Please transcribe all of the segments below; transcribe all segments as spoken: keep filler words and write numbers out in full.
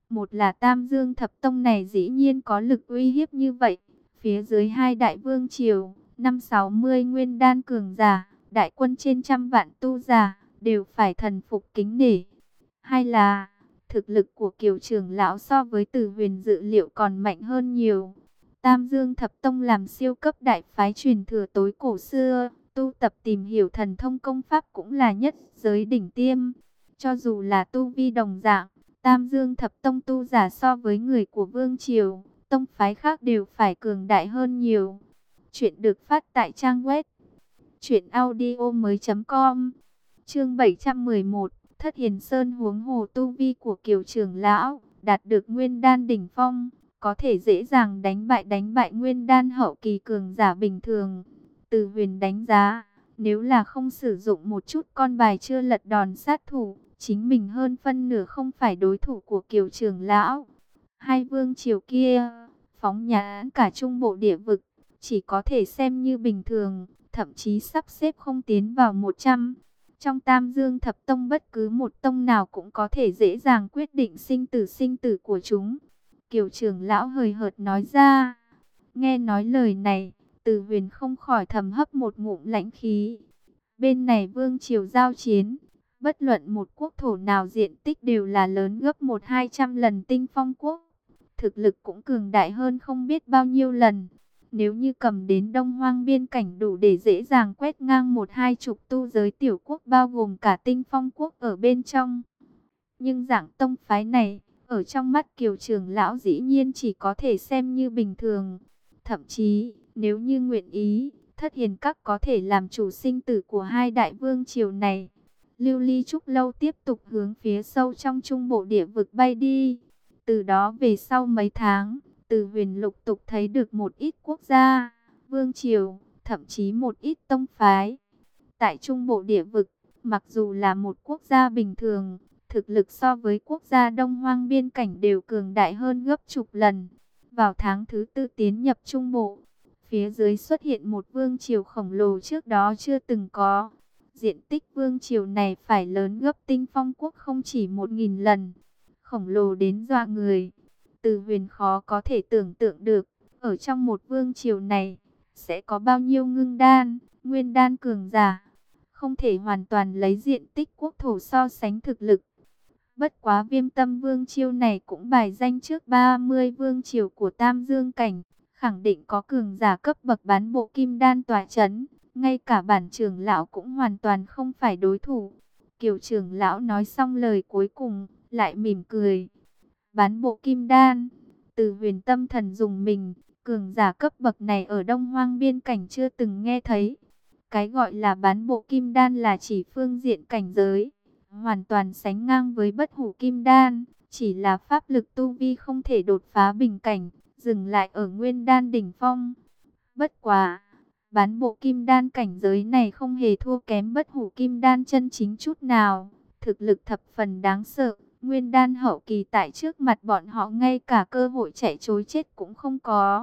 Một là Tam Dương Thập Tông này dĩ nhiên có lực uy hiếp như vậy. Phía dưới hai đại vương triều, năm sáu mươi nguyên đan cường giả, đại quân trên trăm vạn tu giả, đều phải thần phục kính nể. Hay là, thực lực của Kiều trưởng lão so với Từ Huyền dự liệu còn mạnh hơn nhiều. Tam Dương Thập Tông làm siêu cấp đại phái truyền thừa tối cổ xưa, tu tập tìm hiểu thần thông công pháp cũng là nhất giới đỉnh tiêm. Cho dù là tu vi đồng dạng, Tam Dương Thập Tông tu giả so với người của Vương Triều, tông phái khác đều phải cường đại hơn nhiều. Chuyện được phát tại trang web truyện audio mới chấm com. Chương bảy trăm mười một, Thất Hiền Sơn huống hồ tu vi của Kiều trưởng lão, đạt được nguyên đan đỉnh phong, có thể dễ dàng đánh bại đánh bại nguyên đan hậu kỳ cường giả bình thường. Từ Huyền đánh giá, nếu là không sử dụng một chút con bài chưa lật đòn sát thủ, chính mình hơn phân nửa không phải đối thủ của Kiều trưởng lão. Hai vương triều kia, phóng nhãn cả trung bộ địa vực, chỉ có thể xem như bình thường, thậm chí sắp xếp không tiến vào một trăm. Trong Tam Dương Thập Tông bất cứ một tông nào cũng có thể dễ dàng quyết định sinh tử sinh tử của chúng. Kiều trưởng lão hời hợt nói ra. Nghe nói lời này, Từ Huyền không khỏi thầm hấp một ngụm lãnh khí. Bên này vương triều giao chiến, bất luận một quốc thổ nào diện tích đều là lớn gấp một hai trăm lần Tinh Phong quốc. Thực lực cũng cường đại hơn không biết bao nhiêu lần. Nếu như cầm đến Đông Hoang biên cảnh đủ để dễ dàng quét ngang một hai chục tu giới tiểu quốc bao gồm cả Tinh Phong quốc ở bên trong. Nhưng dạng tông phái này, ở trong mắt Kiều trưởng lão dĩ nhiên chỉ có thể xem như bình thường. Thậm chí, nếu như nguyện ý, Thất Hiền Các có thể làm chủ sinh tử của hai đại vương triều này. Lưu Ly Trúc Lâu tiếp tục hướng phía sâu trong trung bộ địa vực bay đi. Từ đó về sau mấy tháng, Từ Huyền lục tục thấy được một ít quốc gia, vương triều, thậm chí một ít tông phái. Tại trung bộ địa vực, mặc dù là một quốc gia bình thường, thực lực so với quốc gia Đông Hoang biên cảnh đều cường đại hơn gấp chục lần. Vào tháng thứ tư tiến nhập trung bộ, phía dưới xuất hiện một vương triều khổng lồ trước đó chưa từng có. Diện tích vương triều này phải lớn gấp Tinh Phong quốc không chỉ một nghìn lần, khổng lồ đến dọa người. Từ Huyền khó có thể tưởng tượng được, ở trong một vương triều này, sẽ có bao nhiêu ngưng đan, nguyên đan cường giả. Không thể hoàn toàn lấy diện tích quốc thổ so sánh thực lực. Bất quá Viêm Tâm vương triều này cũng bài danh trước ba mươi vương triều của Tam Dương cảnh, khẳng định có cường giả cấp bậc bán bộ kim đan tỏa chấn. Ngay cả bản trưởng lão cũng hoàn toàn không phải đối thủ. Kiều trưởng lão nói xong lời cuối cùng, lại mỉm cười. Bán bộ kim đan, Từ Huyền tâm thần dùng mình, cường giả cấp bậc này ở Đông Hoang biên cảnh chưa từng nghe thấy. Cái gọi là bán bộ kim đan là chỉ phương diện cảnh giới, hoàn toàn sánh ngang với bất hủ kim đan, chỉ là pháp lực tu vi không thể đột phá bình cảnh, dừng lại ở nguyên đan đỉnh phong. Bất quá, bán bộ kim đan cảnh giới này không hề thua kém bất hủ kim đan chân chính chút nào, thực lực thập phần đáng sợ. Nguyên đan hậu kỳ tại trước mặt bọn họ ngay cả cơ hội chạy trối chết cũng không có.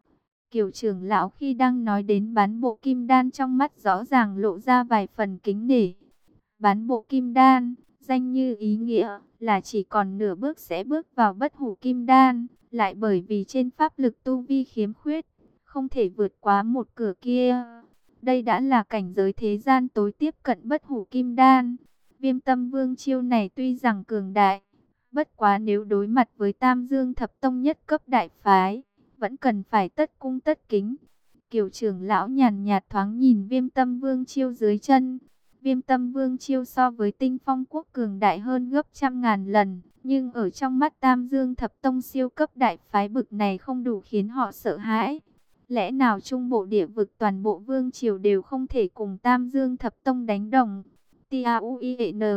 Kiều trưởng lão khi đang nói đến bán bộ kim đan trong mắt rõ ràng lộ ra vài phần kính nể. Bán bộ kim đan, danh như ý nghĩa, là chỉ còn nửa bước sẽ bước vào bất hủ kim đan, lại bởi vì trên pháp lực tu vi khiếm khuyết, không thể vượt quá một cửa kia. Đây đã là cảnh giới thế gian tối tiếp cận bất hủ kim đan. Viêm Tâm vương chiêu này tuy rằng cường đại, bất quá nếu đối mặt với Tam Dương Thập Tông nhất cấp đại phái, vẫn cần phải tất cung tất kính. Kiều trưởng lão nhàn nhạt thoáng nhìn Viêm Tâm vương chiêu dưới chân. Viêm Tâm vương chiêu so với Tinh Phong quốc cường đại hơn gấp trăm ngàn lần, nhưng ở trong mắt Tam Dương Thập Tông siêu cấp đại phái bực này không đủ khiến họ sợ hãi. Lẽ nào trung bộ địa vực toàn bộ vương triều đều không thể cùng Tam Dương Thập Tông đánh đồng? T A U I N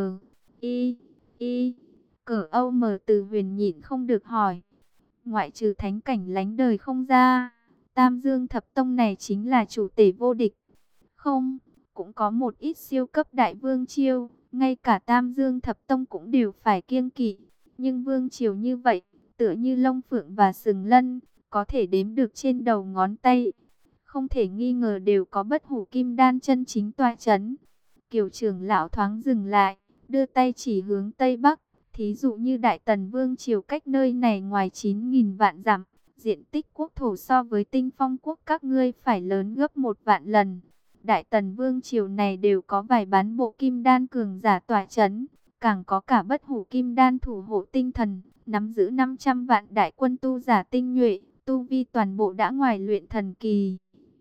I I Cỡ Âu mờ Từ Huyền nhịn không được hỏi. Ngoại trừ thánh cảnh lánh đời không ra, Tam Dương Thập Tông này chính là chủ tể vô địch. Không, cũng có một ít siêu cấp đại vương triều, ngay cả Tam Dương Thập Tông cũng đều phải kiêng kỵ. Nhưng vương triều như vậy, tựa như Long Phượng và Sừng Lân, có thể đếm được trên đầu ngón tay. Không thể nghi ngờ đều có bất hủ kim đan chân chính tọa chấn. Kiều trưởng lão thoáng dừng lại, đưa tay chỉ hướng Tây Bắc, Thí dụ như Đại Tần Vương triều cách nơi này ngoài chín nghìn vạn dặm, diện tích quốc thổ so với Tinh Phong quốc các ngươi phải lớn gấp một vạn lần. Đại Tần Vương triều này đều có vài bán bộ kim đan cường giả tọa chấn, càng có cả bất hủ kim đan thủ hộ tinh thần, nắm giữ năm trăm vạn đại quân tu giả tinh nhuệ, tu vi toàn bộ đã ngoài luyện thần kỳ.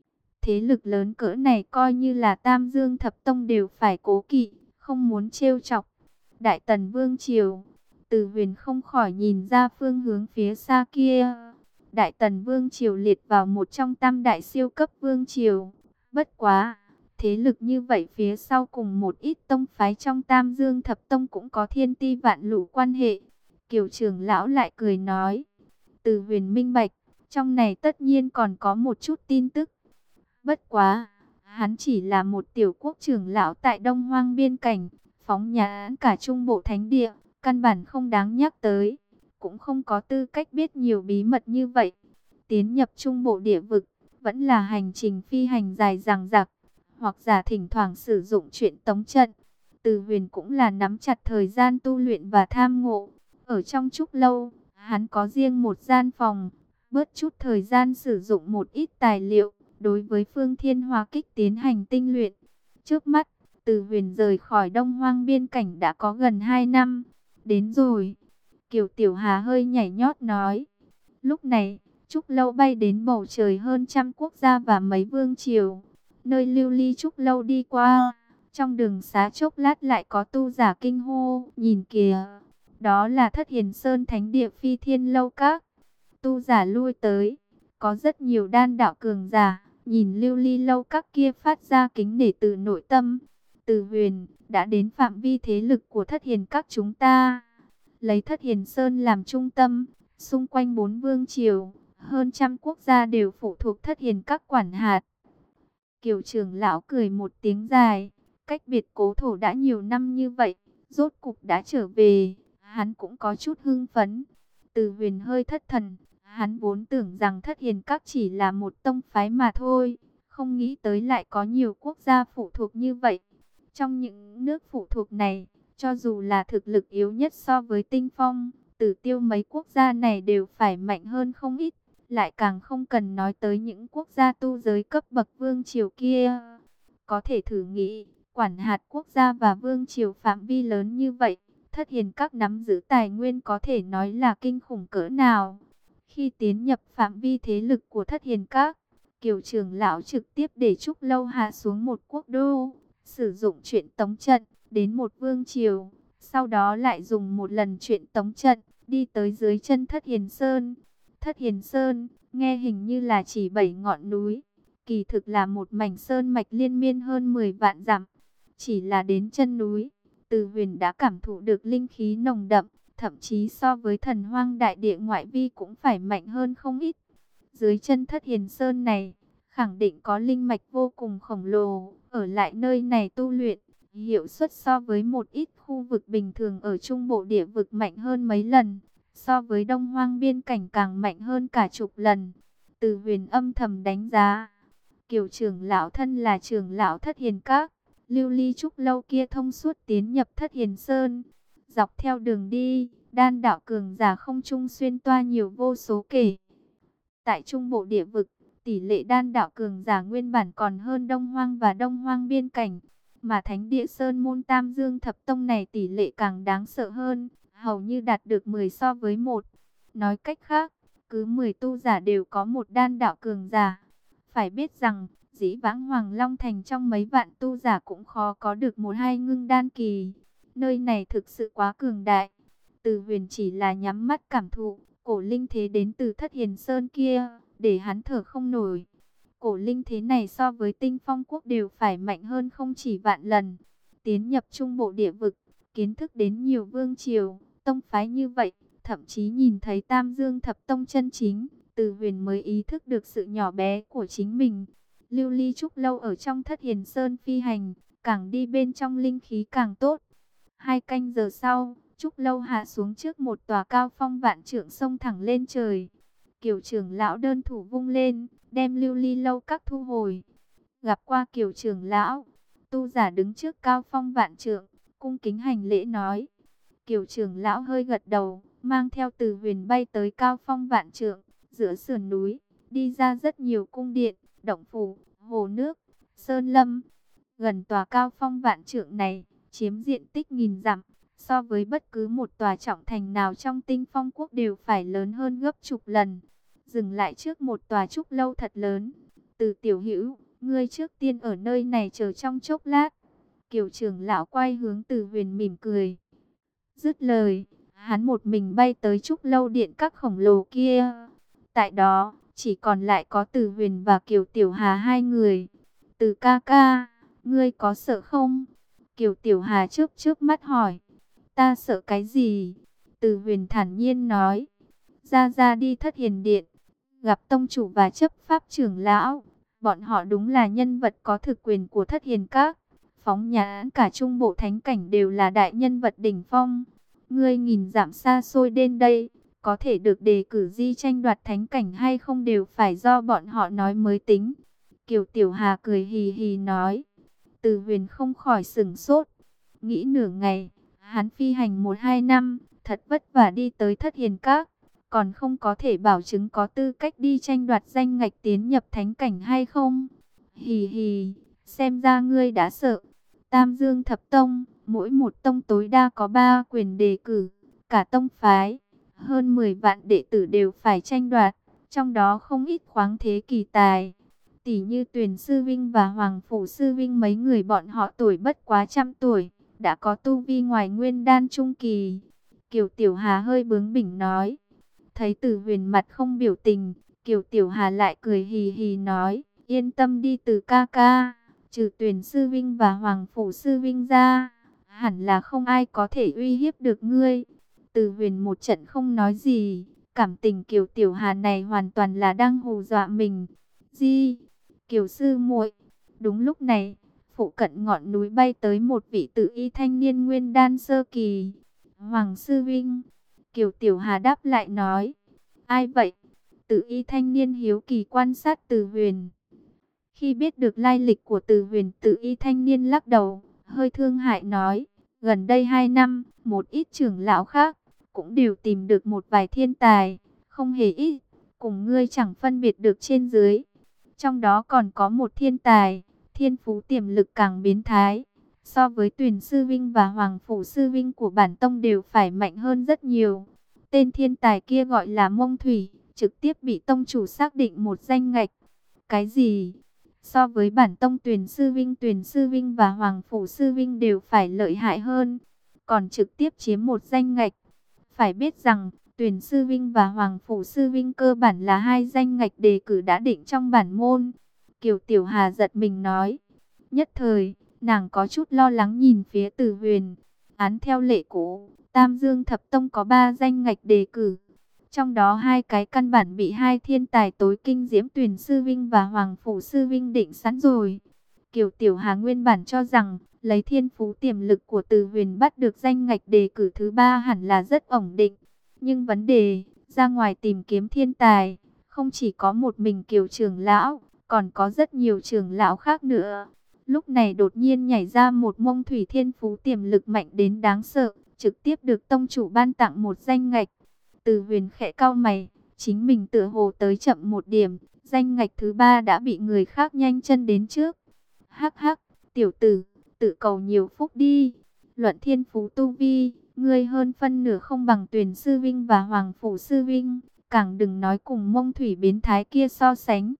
Thế lực lớn cỡ này coi như là Tam Dương Thập Tông đều phải cố kỵ, không muốn trêu chọc. Đại Tần Vương triều, Từ Huyền không khỏi nhìn ra phương hướng phía xa kia. Đại Tần Vương triều liệt vào một trong tam đại siêu cấp vương triều. Bất quá, thế lực như vậy phía sau cùng một ít tông phái trong Tam Dương Thập Tông cũng có thiên ti vạn lũ quan hệ. Kiều trưởng lão lại cười nói, Từ Huyền minh bạch, trong này tất nhiên còn có một chút tin tức. Bất quá, hắn chỉ là một tiểu quốc trưởng lão tại Đông Hoang biên cảnh, phóng nhãn cả Trung Bộ Thánh Địa, căn bản không đáng nhắc tới, cũng không có tư cách biết nhiều bí mật như vậy. Tiến nhập Trung Bộ địa vực, vẫn là hành trình phi hành dài dằng dặc, hoặc giả thỉnh thoảng sử dụng truyện tống trận. Từ Huyền cũng là nắm chặt thời gian tu luyện và tham ngộ. Ở trong Trúc Lâu, hắn có riêng một gian phòng, bớt chút thời gian sử dụng một ít tài liệu, đối với Phương Thiên Hỏa Kích tiến hành tinh luyện. Trước mắt, Từ Huyền rời khỏi Đông Hoang biên cảnh đã có gần hai năm. Đến rồi. Kiều Tiểu Hà hơi nhảy nhót nói. Lúc này, Trúc Lâu bay đến bầu trời hơn trăm quốc gia và mấy vương triều. Nơi lưu ly Trúc Lâu đi qua, trong đường xá chốc lát lại có tu giả kinh hô. Nhìn kìa, đó là Thất Hiền Sơn Thánh Địa Phi Thiên Lâu Các. Tu giả lui tới, có rất nhiều đan đạo cường giả. Nhìn lưu ly lâu các kia phát ra kính nể từ nội tâm. Từ Huyền đã đến phạm vi thế lực của Thất Hiền các chúng ta. Lấy Thất Hiền Sơn làm trung tâm, xung quanh bốn vương triều, hơn trăm quốc gia đều phụ thuộc Thất Hiền các quản hạt. Kiều trưởng lão cười một tiếng dài, cách biệt cố thổ đã nhiều năm như vậy, rốt cục đã trở về, hắn cũng có chút hưng phấn. Từ Huyền hơi thất thần. Hắn vốn tưởng rằng Thất Hiền các chỉ là một tông phái mà thôi, không nghĩ tới lại có nhiều quốc gia phụ thuộc như vậy. Trong những nước phụ thuộc này, cho dù là thực lực yếu nhất so với Tinh Phong, Tử Tiêu mấy quốc gia này đều phải mạnh hơn không ít, lại càng không cần nói tới những quốc gia tu giới cấp bậc vương triều kia. Có thể thử nghĩ, quản hạt quốc gia và vương triều phạm vi lớn như vậy, Thất Hiền các nắm giữ tài nguyên có thể nói là kinh khủng cỡ nào. Khi tiến nhập phạm vi thế lực của Thất Hiền các, Kiều trưởng lão trực tiếp để Trúc Lâu hạ xuống một quốc đô, sử dụng truyện tống trận đến một vương triều, sau đó lại dùng một lần truyện tống trận đi tới dưới chân Thất Hiền Sơn. Thất Hiền Sơn nghe hình như là chỉ bảy ngọn núi, kỳ thực là một mảnh sơn mạch liên miên hơn mười vạn dặm. Chỉ là đến chân núi, Từ Huyền đã cảm thụ được linh khí nồng đậm, thậm chí so với Thần Hoang đại địa ngoại vi cũng phải mạnh hơn không ít. Dưới chân Thất Hiền Sơn này, khẳng định có linh mạch vô cùng khổng lồ, ở lại nơi này tu luyện, hiệu suất so với một ít khu vực bình thường ở Trung Bộ địa vực mạnh hơn mấy lần, so với Đông Hoang biên cảnh càng mạnh hơn cả chục lần. Từ Huyền âm thầm đánh giá, Kiều trưởng lão thân là trưởng lão Thất Hiền các, lưu ly Trúc Lâu kia thông suốt tiến nhập Thất Hiền Sơn. Dọc theo đường đi, đan đạo cường giả không trung xuyên toa nhiều vô số kể. Tại Trung Bộ địa vực, tỷ lệ đan đạo cường giả nguyên bản còn hơn Đông Hoang và Đông Hoang biên cảnh. Mà Thánh Địa Sơn Môn Tam Dương Thập Tông này tỷ lệ càng đáng sợ hơn, hầu như đạt được mười so với một. Nói cách khác, cứ mười tu giả đều có một đan đạo cường giả. Phải biết rằng, dĩ vãng Hoàng Long Thành trong mấy vạn tu giả cũng khó có được một hai ngưng đan kỳ. Nơi này thực sự quá cường đại. Từ Huyền chỉ là nhắm mắt cảm thụ, cổ linh thế đến từ Thất Hiền Sơn kia, để hắn thở không nổi. Cổ linh thế này so với Tinh Phong quốc đều phải mạnh hơn không chỉ vạn lần. Tiến nhập Trung Bộ địa vực, kiến thức đến nhiều vương triều, tông phái như vậy, thậm chí nhìn thấy Tam Dương Thập Tông chân chính, Từ Huyền mới ý thức được sự nhỏ bé của chính mình. Lưu ly Trúc Lâu ở trong Thất Hiền Sơn phi hành, càng đi bên trong linh khí càng tốt. Hai canh giờ sau, Trúc Lâu hạ xuống trước một tòa cao phong vạn trượng sông thẳng lên trời. Kiều trưởng lão đơn thủ vung lên, đem lưu ly lâu các thu hồi. Gặp qua Kiều trưởng lão, tu giả đứng trước cao phong vạn trượng, cung kính hành lễ nói. Kiều trưởng lão hơi gật đầu, mang theo Từ Huyền bay tới cao phong vạn trượng, giữa sườn núi, đi ra rất nhiều cung điện, động phủ, hồ nước, sơn lâm. Gần tòa cao phong vạn trượng này, chiếm diện tích nghìn dặm, so với bất cứ một tòa trọng thành nào trong Tinh Phong quốc đều phải lớn hơn gấp chục lần. Dừng lại trước một tòa trúc lâu thật lớn. Từ tiểu hữu, ngươi trước tiên ở nơi này chờ trong chốc lát. Kiều trưởng lão quay hướng Từ Huyền mỉm cười. Dứt lời, hắn một mình bay tới trúc lâu điện các khổng lồ kia. Tại đó, chỉ còn lại có Từ Huyền và Kiều Tiểu Hà hai người. Từ ca ca, ngươi có sợ không? Kiều Tiểu Hà chớp chớp mắt hỏi. Ta sợ cái gì? Từ Huyền thản nhiên nói. Ra ra đi Thất Hiền Điện, gặp tông chủ và chấp pháp trưởng lão. Bọn họ đúng là nhân vật có thực quyền của Thất Hiền Các. Phóng nhãn cả trung bộ thánh cảnh đều là đại nhân vật đỉnh phong. Ngươi nghìn dặm xa xôi đến đây, có thể được đề cử di tranh đoạt thánh cảnh hay không đều phải do bọn họ nói mới tính. Kiều Tiểu Hà cười hì hì nói. Từ Huyền không khỏi sửng sốt. Nghĩ nửa ngày, hắn phi hành một hai năm, thật vất vả đi tới Thất Hiền Các. Còn không có thể bảo chứng có tư cách đi tranh đoạt danh ngạch tiến nhập thánh cảnh hay không. Hì hì, xem ra ngươi đã sợ. Tam Dương Thập Tông, mỗi một tông tối đa có ba quyền đề cử, cả tông phái, hơn mười vạn đệ tử đều phải tranh đoạt, trong đó không ít khoáng thế kỳ tài. Tỷ như Tuyền Sư Vinh và Hoàng Phủ Sư Vinh mấy người bọn họ tuổi bất quá trăm tuổi, đã có tu vi ngoài nguyên đan trung kỳ. Kiều Tiểu Hà hơi bướng bỉnh nói. Thấy Từ Huyền mặt không biểu tình, Kiều Tiểu Hà lại cười hì hì nói, yên tâm đi Từ ca ca. Trừ Tuyền Sư Vinh và Hoàng Phủ Sư Vinh ra, hẳn là không ai có thể uy hiếp được ngươi. Từ Huyền một trận không nói gì, cảm tình Kiều Tiểu Hà này hoàn toàn là đang hù dọa mình. Di, Kiều sư muội. Đúng lúc này, phụ cận ngọn núi bay tới một vị tự y thanh niên nguyên đan sơ kỳ. Hoàng Sư Vinh. Kiều Tiểu Hà đáp lại nói, ai vậy? Tự y thanh niên hiếu kỳ quan sát Từ Huyền. Khi biết được lai lịch của Từ Huyền, tự y thanh niên lắc đầu, hơi thương hại nói, gần đây hai năm, một ít trưởng lão khác, cũng đều tìm được một vài thiên tài, không hề ít, cùng ngươi chẳng phân biệt được trên dưới. Trong đó còn có một thiên tài, thiên phú tiềm lực càng biến thái, so với Tuyền Sư Vinh và Hoàng Phủ Sư Vinh của bản tông đều phải mạnh hơn rất nhiều. Tên thiên tài kia gọi là Mông Thủy, trực tiếp bị tông chủ xác định một danh ngạch. Cái gì? So với bản tông Tuyền Sư Vinh, Tuyền Sư Vinh và Hoàng Phủ Sư Vinh đều phải lợi hại hơn, còn trực tiếp chiếm một danh ngạch. Phải biết rằng, Tuyền Sư Vinh và Hoàng Phủ Sư Vinh cơ bản là hai danh ngạch đề cử đã định trong bản môn. Kiều Tiểu Hà giật mình nói. Nhất thời, nàng có chút lo lắng nhìn phía Từ Huyền. Án theo lệ cũ, Tam Dương Thập Tông có ba danh ngạch đề cử. Trong đó hai cái căn bản bị hai thiên tài tối kinh diễm Tuyền Sư Vinh và Hoàng Phủ Sư Vinh định sẵn rồi. Kiều Tiểu Hà nguyên bản cho rằng, lấy thiên phú tiềm lực của Từ Huyền bắt được danh ngạch đề cử thứ ba hẳn là rất ổn định. Nhưng vấn đề, ra ngoài tìm kiếm thiên tài, không chỉ có một mình Kiều trưởng lão, còn có rất nhiều trưởng lão khác nữa. Lúc này đột nhiên nhảy ra một Mông Thủy thiên phú tiềm lực mạnh đến đáng sợ, trực tiếp được tông chủ ban tặng một danh ngạch. Từ Huyền khẽ cau mày, chính mình tựa hồ tới chậm một điểm, danh ngạch thứ ba đã bị người khác nhanh chân đến trước. Hắc hắc, tiểu tử, tự cầu nhiều phúc đi. Luận thiên phú tu vi, ngươi hơn phân nửa không bằng Tuyền Sư Vinh và Hoàng Phủ Sư Vinh, càng đừng nói cùng Mông Thủy biến thái kia so sánh.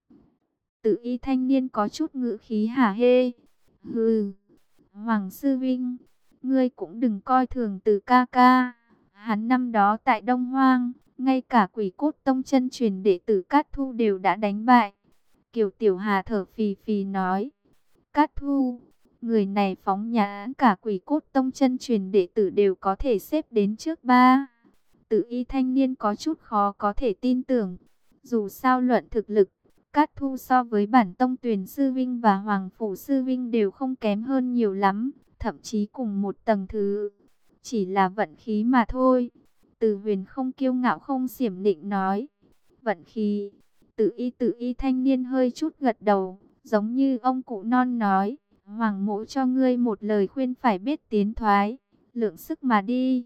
Tự y thanh niên có chút ngữ khí hả hê. Hừ, Hoàng Sư Vinh, ngươi cũng đừng coi thường Từ ca ca. Hắn năm đó tại Đông Hoang, ngay cả Quỷ Cốt Tông chân truyền đệ tử Cát Thu đều đã đánh bại. Kiều Tiểu Hà thở phì phì nói. Cát Thu, người này phóng nhãn cả Quỷ Cốt Tông chân truyền đệ tử đều có thể xếp đến trước ba. Tự y thanh niên có chút khó có thể tin tưởng. Dù sao luận thực lực, Cát Thu so với bản tông Tuyền Sư Vinh và Hoàng Phủ Sư Vinh đều không kém hơn nhiều lắm, thậm chí cùng một tầng thứ. Chỉ là vận khí mà thôi. Từ Huyền không kiêu ngạo không xiểm nịnh nói. Vận khí. Tự y tự y thanh niên hơi chút gật đầu, giống như ông cụ non nói. Hoàng mỗ cho ngươi một lời khuyên phải biết tiến thoái, lượng sức mà đi.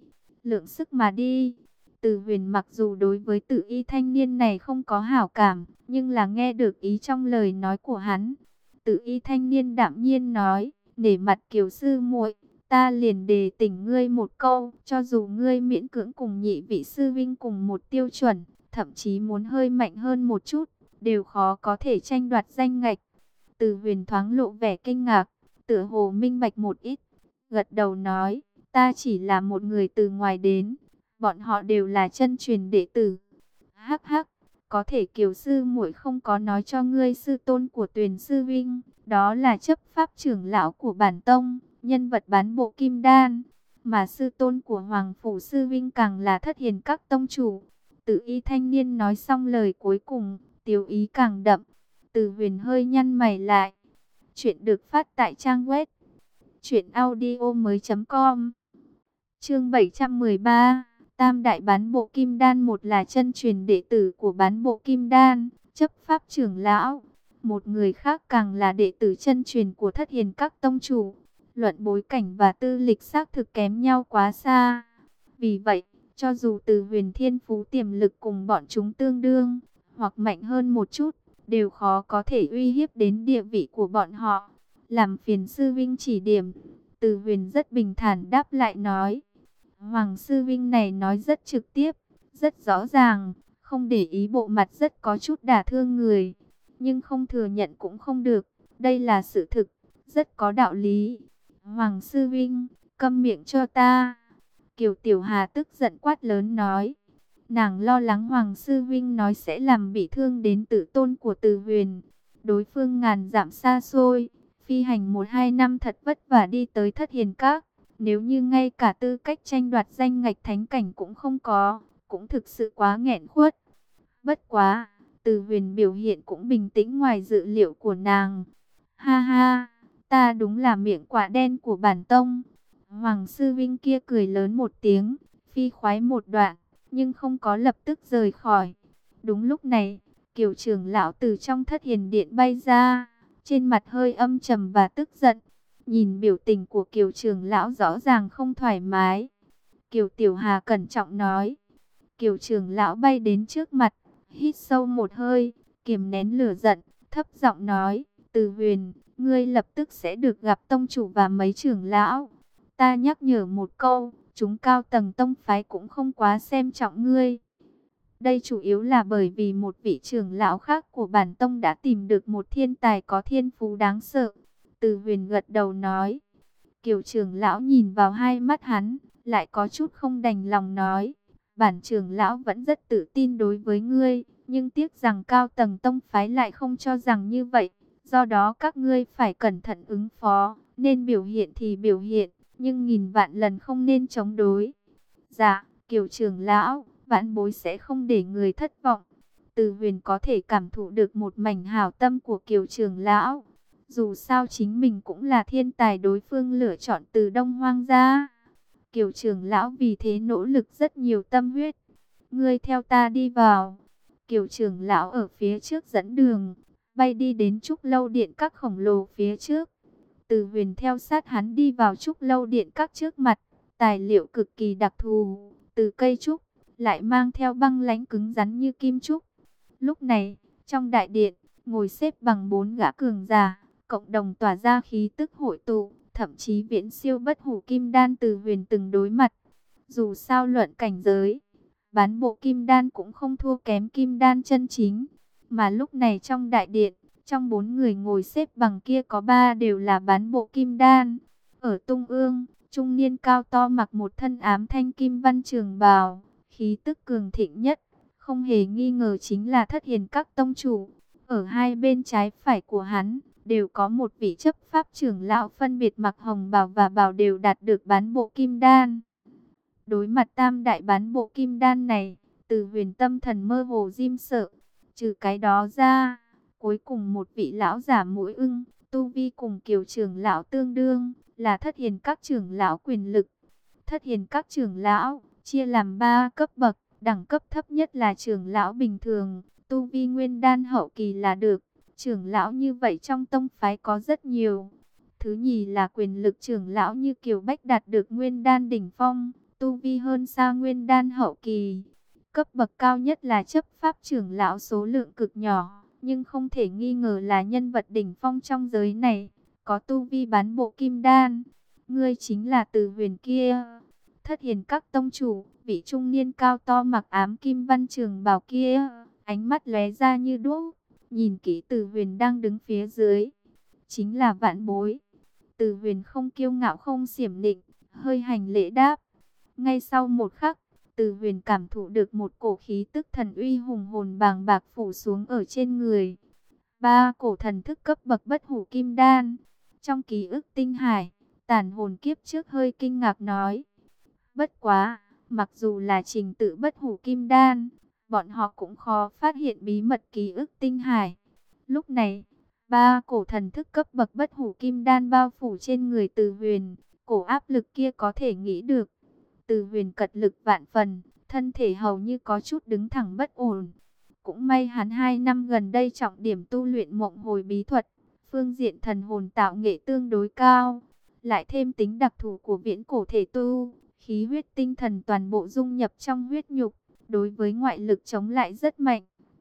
lượng sức mà đi. Từ Huyền mặc dù đối với Tử Y thanh niên này không có hảo cảm, nhưng là nghe được ý trong lời nói của hắn. Tử Y thanh niên đạm nhiên nói, nể mặt Kiều sư muội, ta liền đề tỉnh ngươi một câu, cho dù ngươi miễn cưỡng cùng nhị vị sư vinh cùng một tiêu chuẩn, thậm chí muốn hơi mạnh hơn một chút, đều khó có thể tranh đoạt danh ngạch. Từ Huyền thoáng lộ vẻ kinh ngạc, tựa hồ minh bạch một ít, gật đầu nói, ta chỉ là một người từ ngoài đến, bọn họ đều là chân truyền đệ tử. Hắc hắc, có thể Kiều sư muội không có nói cho ngươi sư tôn của Tuyền sư vinh, đó là chấp pháp trưởng lão của bản tông, nhân vật bán bộ kim đan, mà sư tôn của Hoàng phủ sư vinh càng là Thất Hiền các tông chủ. Tử Y thanh niên nói xong lời cuối cùng, tiêu ý càng đậm. Từ Huyền hơi nhăn mày lại. Chuyện được phát tại trang web truyện audio mới.com. Chương bảy trăm mười ba. Tam đại bán bộ kim đan, một là chân truyền đệ tử của bán bộ kim đan, chấp pháp trưởng lão, một người khác càng là đệ tử chân truyền của Thất Hiền các tông chủ. Luận bối cảnh và tư lịch xác thực kém nhau quá xa. Vì vậy, cho dù Từ Huyền thiên phú tiềm lực cùng bọn chúng tương đương, hoặc mạnh hơn một chút, đều khó có thể uy hiếp đến địa vị của bọn họ. Làm phiền sư vinh chỉ điểm. Từ Huyền rất bình thản đáp lại nói. Hoàng sư vinh này nói rất trực tiếp, rất rõ ràng, không để ý bộ mặt rất có chút đả thương người. Nhưng không thừa nhận cũng không được, đây là sự thực, rất có đạo lý. Hoàng sư vinh, câm miệng cho ta. Kiều Tiểu Hà tức giận quát lớn nói. Nàng lo lắng Hoàng sư vinh nói sẽ làm bị thương đến tự tôn của Từ Huyền. Đối phương ngàn dặm xa xôi, phi hành một hai năm thật vất vả đi tới Thất Hiền các. Nếu như ngay cả tư cách tranh đoạt danh ngạch thánh cảnh cũng không có, cũng thực sự quá nghẹn khuất. Bất quá, Từ Huyền biểu hiện cũng bình tĩnh ngoài dự liệu của nàng. Ha ha, ta đúng là miệng quả đen của bản tông. Hoàng sư vinh kia cười lớn một tiếng, phi khoái một đoạn, nhưng không có lập tức rời khỏi. Đúng lúc này, Kiều trưởng lão từ trong Thất Hiền điện bay ra, trên mặt hơi âm trầm và tức giận. Nhìn biểu tình của Kiều trưởng lão rõ ràng không thoải mái. Kiều Tiểu Hà cẩn trọng nói. Kiều trưởng lão bay đến trước mặt, hít sâu một hơi, kiềm nén lửa giận, thấp giọng nói, Từ Huyền, ngươi lập tức sẽ được gặp tông chủ và mấy trưởng lão. Ta nhắc nhở một câu, chúng cao tầng tông phái cũng không quá xem trọng ngươi. Đây chủ yếu là bởi vì một vị trưởng lão khác của bản tông đã tìm được một thiên tài có thiên phú đáng sợ. Từ Huyền gật đầu nói. Kiều trưởng lão nhìn vào hai mắt hắn, lại có chút không đành lòng nói. Bản trưởng lão vẫn rất tự tin đối với ngươi, nhưng tiếc rằng cao tầng tông phái lại không cho rằng như vậy. Do đó các ngươi phải cẩn thận ứng phó, nên biểu hiện thì biểu hiện, nhưng nghìn vạn lần không nên chống đối. Dạ, Kiều trưởng lão, vãn bối sẽ không để người thất vọng. Từ Huyền có thể cảm thụ được một mảnh hảo tâm của Kiều trưởng lão. Dù sao chính mình cũng là thiên tài đối phương lựa chọn từ Đông Hoang gia. Kiều trưởng lão vì thế nỗ lực rất nhiều tâm huyết. Ngươi theo ta đi vào. Kiều trưởng lão ở phía trước dẫn đường, bay đi đến trúc lâu điện các khổng lồ phía trước. Từ Huyền theo sát hắn đi vào trúc lâu điện các trước mặt. Tài liệu cực kỳ đặc thù, từ cây trúc, lại mang theo băng lãnh cứng rắn như kim trúc. Lúc này, trong đại điện, ngồi xếp bằng bốn gã cường giả, cộng đồng tỏa ra khí tức hội tụ, thậm chí viễn siêu bất hủ kim đan Từ Huyền từng đối mặt. Dù sao luận cảnh giới, bán bộ kim đan cũng không thua kém kim đan chân chính. Mà lúc này trong đại điện, trong bốn người ngồi xếp bằng kia có ba đều là bán bộ kim đan. Ở Tung Ương, trung niên cao to mặc một thân ám thanh kim văn trường bào, khí tức cường thịnh nhất, không hề nghi ngờ chính là Thất Hiền các tông chủ. Ở hai bên trái phải của hắn, đều có một vị chấp pháp trưởng lão phân biệt mặc hồng bào và bào đều đạt được bán bộ kim đan. Đối mặt tam đại bán bộ kim đan này, Từ Huyền tâm thần mơ hồ dim sợ. Trừ cái đó ra, cuối cùng một vị lão giả mũi ưng, tu vi cùng Kiều trưởng lão tương đương, là Thất Hiền các trưởng lão quyền lực. Thất Hiền các trưởng lão chia làm ba cấp bậc, đẳng cấp thấp nhất là trưởng lão bình thường, tu vi nguyên đan hậu kỳ là được. Trưởng lão như vậy trong tông phái có rất nhiều. Thứ nhì là quyền lực trưởng lão như Kiều Bách đạt được nguyên đan đỉnh phong, tu vi hơn xa nguyên đan hậu kỳ. Cấp bậc cao nhất là chấp pháp trưởng lão, số lượng cực nhỏ, nhưng không thể nghi ngờ là nhân vật đỉnh phong trong giới này, có tu vi bán bộ kim đan. Ngươi chính là Từ Huyền kia. Thất Hiền các tông chủ, vị trung niên cao to mặc ám kim văn trường bào kia, ánh mắt lóe ra như đuốc, nhìn kỹ Từ Huyền đang đứng phía dưới. Chính là Vạn Bối. Từ Huyền không kiêu ngạo không xiểm nịnh, hơi hành lễ đáp. Ngay sau một khắc, Từ Huyền cảm thụ được một cổ khí tức thần uy hùng hồn bàng bạc phủ xuống ở trên người. Ba cổ thần thức cấp bậc bất hủ kim đan. Trong ký ức tinh hải, tản hồn kiếp trước hơi kinh ngạc nói. Bất quá, mặc dù là trình tự bất hủ kim đan, bọn họ cũng khó phát hiện bí mật ký ức tinh hải. Lúc này, ba cổ thần thức cấp bậc bất hủ kim đan bao phủ trên người Từ Huyền, cổ áp lực kia có thể nghĩ được. Từ Huyền cật lực vạn phần, thân thể hầu như có chút đứng thẳng bất ổn. Cũng may hắn hai năm gần đây trọng điểm tu luyện mộng hồi bí thuật, phương diện thần hồn tạo nghệ tương đối cao, lại thêm tính đặc thù của viễn cổ thể tu, khí huyết tinh thần toàn bộ dung nhập trong huyết nhục, đối với ngoại lực chống lại rất mạnh.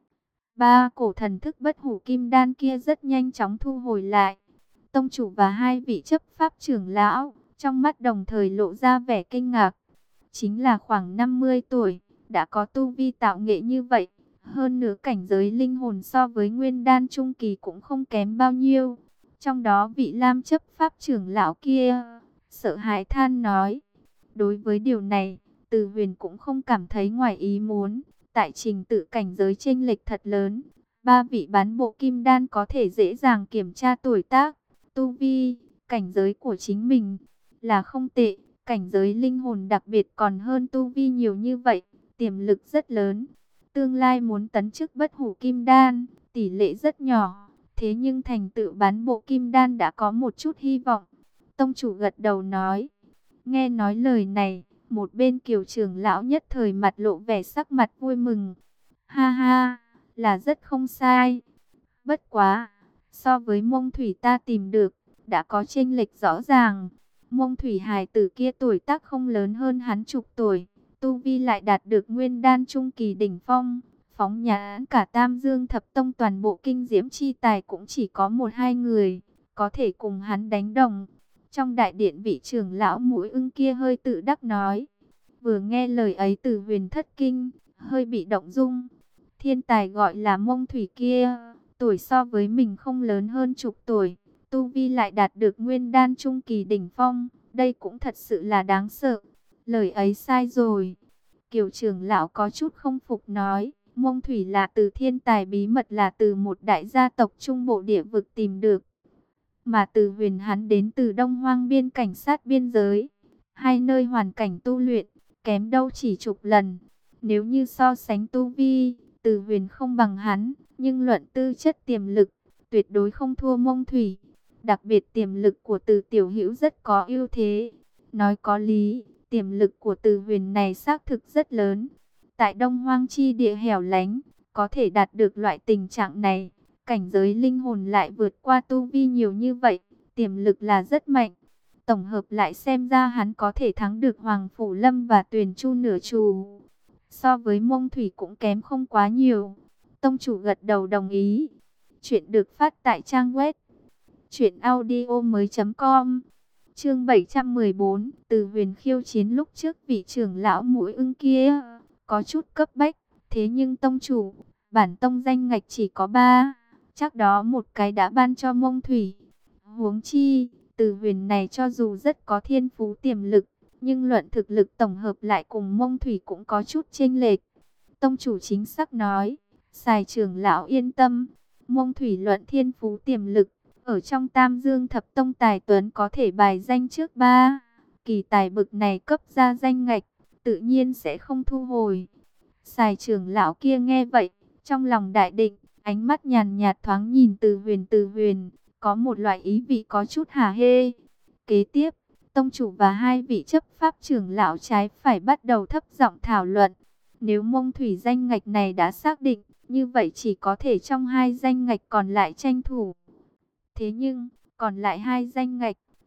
Ba cổ thần thức bất hủ kim đan kia rất nhanh chóng thu hồi lại. Tông chủ và hai vị chấp pháp trưởng lão, trong mắt đồng thời lộ ra vẻ kinh ngạc. Chính là khoảng năm mươi tuổi, đã có tu vi tạo nghệ như vậy. Hơn nữa cảnh giới linh hồn so với nguyên đan trung kỳ cũng không kém bao nhiêu. Trong đó vị Lam chấp pháp trưởng lão kia, sợ hãi than nói. Đối với điều này, Từ Huyền cũng không cảm thấy ngoài ý muốn. Tại trình tự cảnh giới chênh lệch thật lớn, ba vị bán bộ kim đan có thể dễ dàng kiểm tra tuổi tác, tu vi, cảnh giới của chính mình là không tệ. Cảnh giới linh hồn đặc biệt còn hơn tu vi nhiều như vậy, tiềm lực rất lớn. Tương lai muốn tấn chức bất hủ kim đan, tỷ lệ rất nhỏ, thế nhưng thành tựu bán bộ kim đan đã có một chút hy vọng. Tông chủ gật đầu nói. Nghe nói lời này, một bên Kiều trưởng lão nhất thời mặt lộ vẻ sắc mặt vui mừng. Ha ha, là rất không sai. Bất quá, so với Mông Thủy ta tìm được, đã có chênh lệch rõ ràng. Mông Thủy hài tử kia tuổi tác không lớn hơn hắn chục tuổi, tu vi lại đạt được nguyên đan trung kỳ đỉnh phong. Phóng nhãn cả Tam Dương thập tông, toàn bộ kinh diễm chi tài cũng chỉ có một hai người có thể cùng hắn đánh đồng. Trong đại điện, vị trưởng lão mũi ưng kia hơi tự đắc nói. Vừa nghe lời ấy, Từ Huyền thất kinh, hơi bị động dung. Thiên tài gọi là Mông Thủy kia, tuổi so với mình không lớn hơn chục tuổi, tu vi lại đạt được nguyên đan trung kỳ đỉnh phong, đây cũng thật sự là đáng sợ. Lời ấy sai rồi. Kiều trưởng lão có chút không phục nói, Mông Thủy là từ thiên tài bí mật, là từ một đại gia tộc trung bộ địa vực tìm được. Mà Từ Huyền hắn đến từ Đông Hoang biên cảnh sát biên giới, hai nơi hoàn cảnh tu luyện kém đâu chỉ chục lần. Nếu như so sánh tu vi, Từ Huyền không bằng hắn, nhưng luận tư chất tiềm lực, tuyệt đối không thua Mông Thủy. Đặc biệt tiềm lực của Từ tiểu hữu rất có ưu thế. Nói có lý, tiềm lực của Từ Huyền này xác thực rất lớn. Tại Đông Hoang chi địa hẻo lánh, có thể đạt được loại tình trạng này, cảnh giới linh hồn lại vượt qua tu vi nhiều như vậy, tiềm lực là rất mạnh. Tổng hợp lại xem ra hắn có thể thắng được Hoàng Phủ Lâm và Tuyền Chu nửa chù. So với Mông Thủy cũng kém không quá nhiều. Tông chủ gật đầu đồng ý. Chuyện được phát tại trang web truyện audio mới chấm com. Chương bảy trăm mười bốn, Từ Huyền khiêu chiến. Lúc trước vị trưởng lão mũi ưng kia có chút cấp bách, thế nhưng tông chủ, bản tông danh ngạch chỉ có ba, chắc đó một cái đã ban cho Mông Thủy. Huống chi, Từ Huyền này cho dù rất có thiên phú tiềm lực, nhưng luận thực lực tổng hợp lại cùng Mông Thủy cũng có chút chênh lệch. Tông chủ chính xác nói, Sài trưởng lão yên tâm, Mông Thủy luận thiên phú tiềm lực, ở trong Tam Dương thập tông tài tuấn có thể bài danh trước ba. Kỳ tài bực này cấp ra danh ngạch, tự nhiên sẽ không thu hồi. Sài trưởng lão kia nghe vậy, trong lòng đại định, ánh mắt nhàn nhạt thoáng nhìn Từ Huyền. Từ Huyền có một loại ý vị có chút hả hê. Kế tiếp, tông chủ và hai vị chấp pháp trưởng lão trái phải bắt đầu thấp giọng thảo luận. Nếu Mông Thủy danh ngạch này đã xác định, như vậy chỉ có thể trong hai danh ngạch còn lại tranh thủ. Thế nhưng, còn lại hai danh ngạch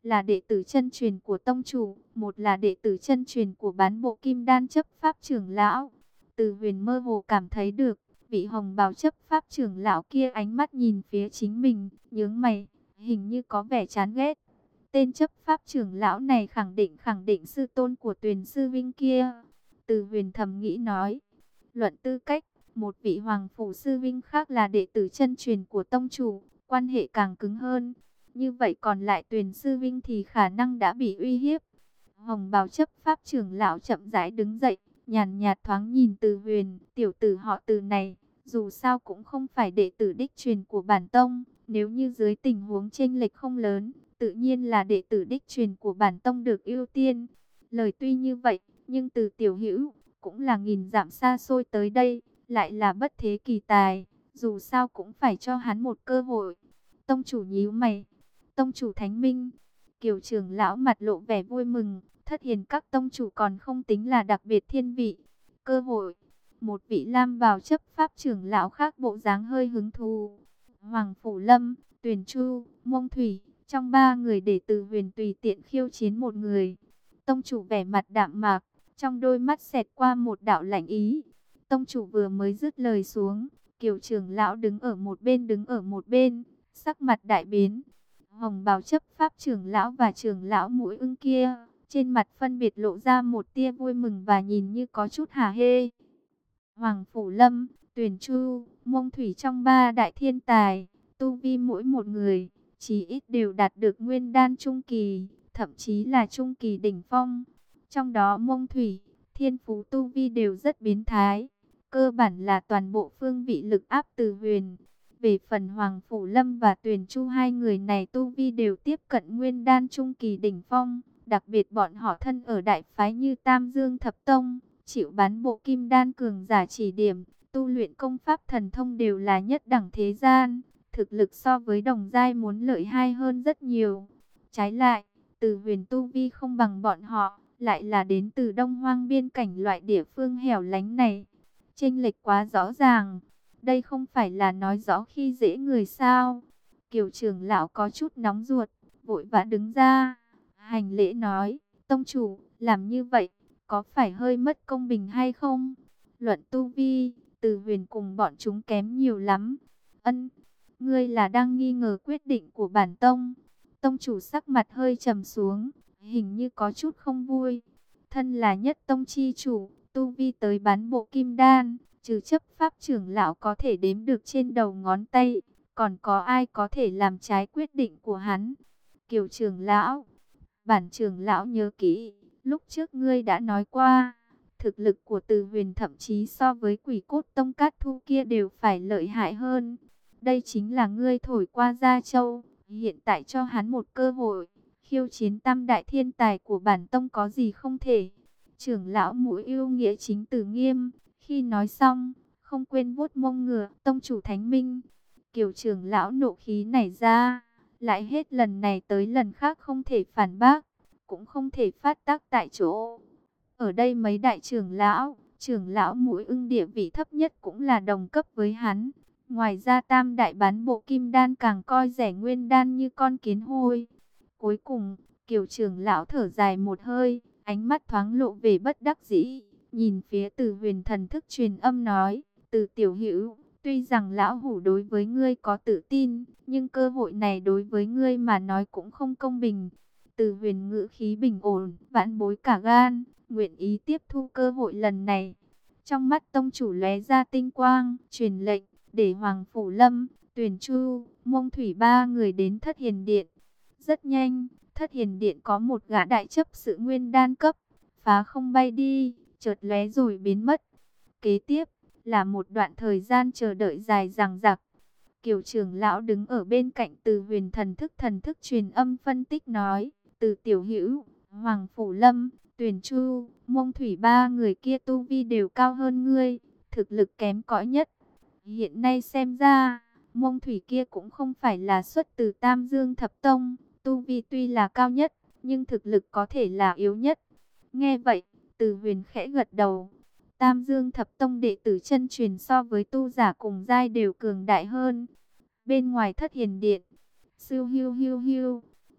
là đệ tử chân truyền của tông chủ, một là đệ tử chân truyền của bán bộ kim đan chấp pháp trưởng lão. Từ Huyền mơ hồ cảm thấy được, vị hồng bào chấp pháp trưởng lão kia ánh mắt nhìn phía chính mình, nhướng mày, hình như có vẻ chán ghét. Tên chấp pháp trưởng lão này khẳng định khẳng định sư tôn của Tuyền sư vinh kia. Từ Huyền thầm nghĩ nói, luận tư cách, một vị hoàng phủ sư vinh khác là đệ tử chân truyền của tông chủ, quan hệ càng cứng hơn. Như vậy còn lại Tuyền sư vinh thì khả năng đã bị uy hiếp. Hồng bào chấp pháp trưởng lão chậm rãi đứng dậy, nhàn nhạt thoáng nhìn Từ Huyền, tiểu tử họ Từ này, dù sao cũng không phải đệ tử đích truyền của bản tông, nếu như dưới tình huống chênh lệch không lớn, tự nhiên là đệ tử đích truyền của bản tông được ưu tiên. Lời tuy như vậy, nhưng Từ tiểu hữu cũng là nghìn dặm xa xôi tới đây, lại là bất thế kỳ tài, dù sao cũng phải cho hắn một cơ hội. Tông chủ nhíu mày, tông chủ Thánh Minh, Kiều trưởng lão mặt lộ vẻ vui mừng, thất hiền các tông chủ còn không tính là đặc biệt thiên vị. Cơ hội, một vị lam bào chấp pháp trưởng lão khác bộ dáng hơi hứng thú. Hoàng Phủ Lâm, Tuyền Chu, Mông Thủy, trong ba người để Từ Huyền tùy tiện khiêu chiến một người. Tông chủ vẻ mặt đạm mạc, trong đôi mắt xẹt qua một đạo lạnh ý. Tông chủ vừa mới dứt lời xuống, Kiều trưởng lão đứng ở một bên đứng ở một bên, sắc mặt đại biến. Hồng bào chấp pháp trưởng lão và trưởng lão mũi ưng kia, trên mặt phân biệt lộ ra một tia vui mừng và nhìn như có chút hả hê. Hoàng Phủ Lâm, Tuyền Chu, Mông Thủy trong ba đại thiên tài, tu vi mỗi một người, chí ít đều đạt được nguyên đan trung kỳ, thậm chí là trung kỳ đỉnh phong. Trong đó Mông Thủy, thiên phú tu vi đều rất biến thái, cơ bản là toàn bộ phương vị lực áp Từ Huyền. Về phần Hoàng Phủ Lâm và Tuyền Chu, hai người này tu vi đều tiếp cận nguyên đan trung kỳ đỉnh phong, đặc biệt bọn họ thân ở đại phái như Tam Dương Thập Tông, chịu bán bộ kim đan cường giả chỉ điểm, tu luyện công pháp thần thông đều là nhất đẳng thế gian, thực lực so với đồng giai muốn lợi hai hơn rất nhiều. Trái lại, Từ Huyền tu vi không bằng bọn họ, lại là đến từ Đông Hoang biên cảnh loại địa phương hẻo lánh này. Chênh lệch quá rõ ràng, đây không phải là nói rõ khi dễ người sao? Kiều trưởng lão có chút nóng ruột, vội vã đứng ra, hành lễ nói, tông chủ, làm như vậy, có phải hơi mất công bình hay không? Luận tu vi, Từ Huyền cùng bọn chúng kém nhiều lắm. Ân, ngươi là đang nghi ngờ quyết định của bản tông. Tông chủ sắc mặt hơi trầm xuống, hình như có chút không vui. Thân là nhất tông chi chủ, tu vi tới bán bộ kim đan, trừ chấp pháp trưởng lão có thể đếm được trên đầu ngón tay, còn có ai có thể làm trái quyết định của hắn? Kiều trưởng lão, bản trưởng lão nhớ kỹ, lúc trước ngươi đã nói qua, thực lực của Từ Huyền thậm chí so với Quỷ Cốt Tông Cát Thu kia đều phải lợi hại hơn. Đây chính là ngươi thổi qua Gia Châu, hiện tại cho hắn một cơ hội, khiêu chiến tam đại thiên tài của bản tông có gì không thể. Trưởng lão mũi yêu nghĩa chính Từ Nghiêm, khi nói xong, không quên vuốt mông ngựa, tông chủ Thánh Minh. Kiều trưởng lão nộ khí nảy ra, lại hết lần này tới lần khác không thể phản bác, cũng không thể phát tác tại chỗ. Ở đây mấy đại trưởng lão, trưởng lão mũi ưng địa vị thấp nhất cũng là đồng cấp với hắn. Ngoài ra tam đại bán bộ kim đan càng coi rẻ nguyên đan như con kiến hôi. Cuối cùng, Kiều trưởng lão thở dài một hơi, ánh mắt thoáng lộ về bất đắc dĩ, nhìn phía Từ Huyền thần thức truyền âm nói, Từ tiểu hữu, tuy rằng lão hủ đối với ngươi có tự tin, nhưng cơ hội này đối với ngươi mà nói cũng không công bình. Từ Huyền ngữ khí bình ổn, vãn bối cả gan, nguyện ý tiếp thu cơ hội lần này. Trong mắt tông chủ lóe ra tinh quang, truyền lệnh, để Hoàng Phủ Lâm, Tuyền Chu, Mông Thủy ba người đến Thất Hiền Điện. Rất nhanh, Thất Hiền Điện có một gã đại chấp sự nguyên đan cấp, phá không bay đi, chợt lóe rồi biến mất. Kế tiếp là một đoạn thời gian chờ đợi dài dằng dặc. Kiều trưởng lão đứng ở bên cạnh Từ Huyền thần thức thần thức truyền âm phân tích nói, Từ tiểu hữu, Hoàng Phủ Lâm, Tuyền Chu, Mông Thủy ba người kia tu vi đều cao hơn ngươi, thực lực kém cỏi nhất. Hiện nay xem ra, Mông Thủy kia cũng không phải là xuất từ Tam Dương Thập Tông, tu vi tuy là cao nhất, nhưng thực lực có thể là yếu nhất. Nghe vậy, Từ Huyền khẽ gật đầu. Tam Dương Thập Tông đệ tử chân truyền so với tu giả cùng giai đều cường đại hơn. Bên ngoài Thất Hiền Điện, siêu hiu hiu hiu,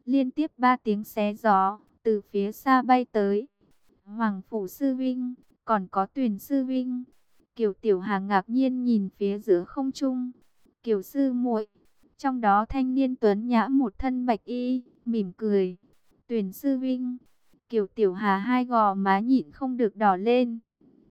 Liên tiếp ba tiếng xé gió từ phía xa bay tới. Hoàng phủ sư vinh, còn có Tuyền sư vinh. Kiều Tiểu Hà ngạc nhiên nhìn phía giữa không trung. Kiều sư muội, trong đó thanh niên tuấn nhã một thân bạch y, mỉm cười. Tuyền sư vinh, Kiều Tiểu Hà hai gò má nhịn không được đỏ lên.